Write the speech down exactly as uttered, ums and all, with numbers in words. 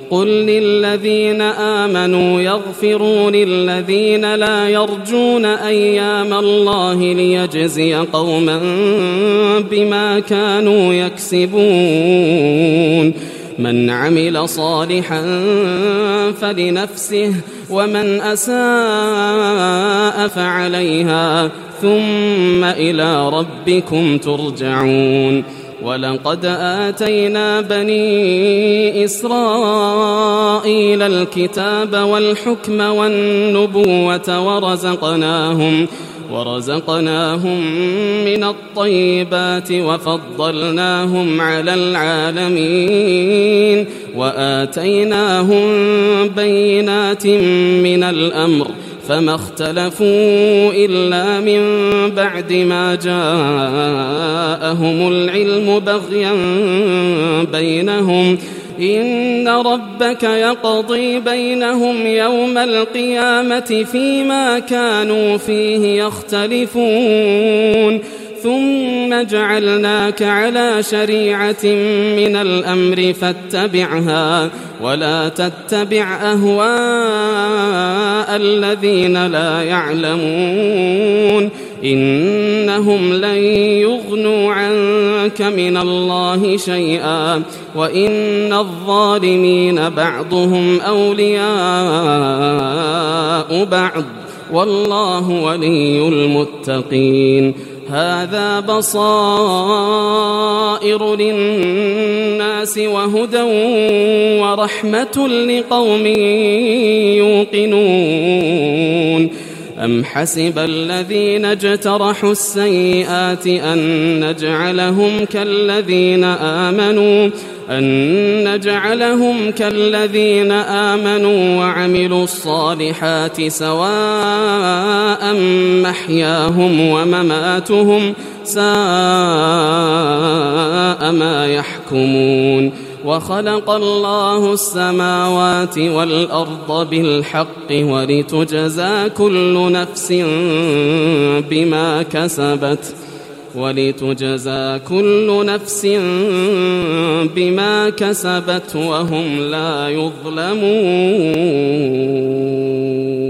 قل للذين آمنوا يغفروا للذين لا يرجون أيام الله ليجزي قوما بما كانوا يكسبون من عمل صالحا فلنفسه ومن أساء فعليها ثم إلى ربكم ترجعون ولقد آتينا بني إسرائيل الكتاب والحكم والنبوة ورزقناهم ورزقناهم من الطيبات وفضلناهم على العالمين وآتيناهم بينات من الأمر فما اختلفوا إلا من بعد ما جاءهم العلم بغيا بينهم إن ربك يقضي بينهم يوم القيامة فيما كانوا فيه يختلفون ثم جعلناك على شريعة من الأمر فاتبعها ولا تتبع أهواء الذين لا يعلمون إنهم لن يغنوا عنك من الله شيئا وإن الظالمين بعضهم أولياء بعض والله ولي المتقين هذا بصائر للناس وهدى ورحمة لقوم يوقنون أم حسب الذين اجترحوا السيئات أن نجعلهم كالذين آمنوا أن نجعلهم كالذين آمنوا وعملوا الصالحات سواء محياهم ومماتهم ساء ما يحكمون وخلق الله السماوات والأرض بالحق ولتجزى كل نفس بما كسبت ولتجزى كل نفس بما كسبت وهم لا يظلمون.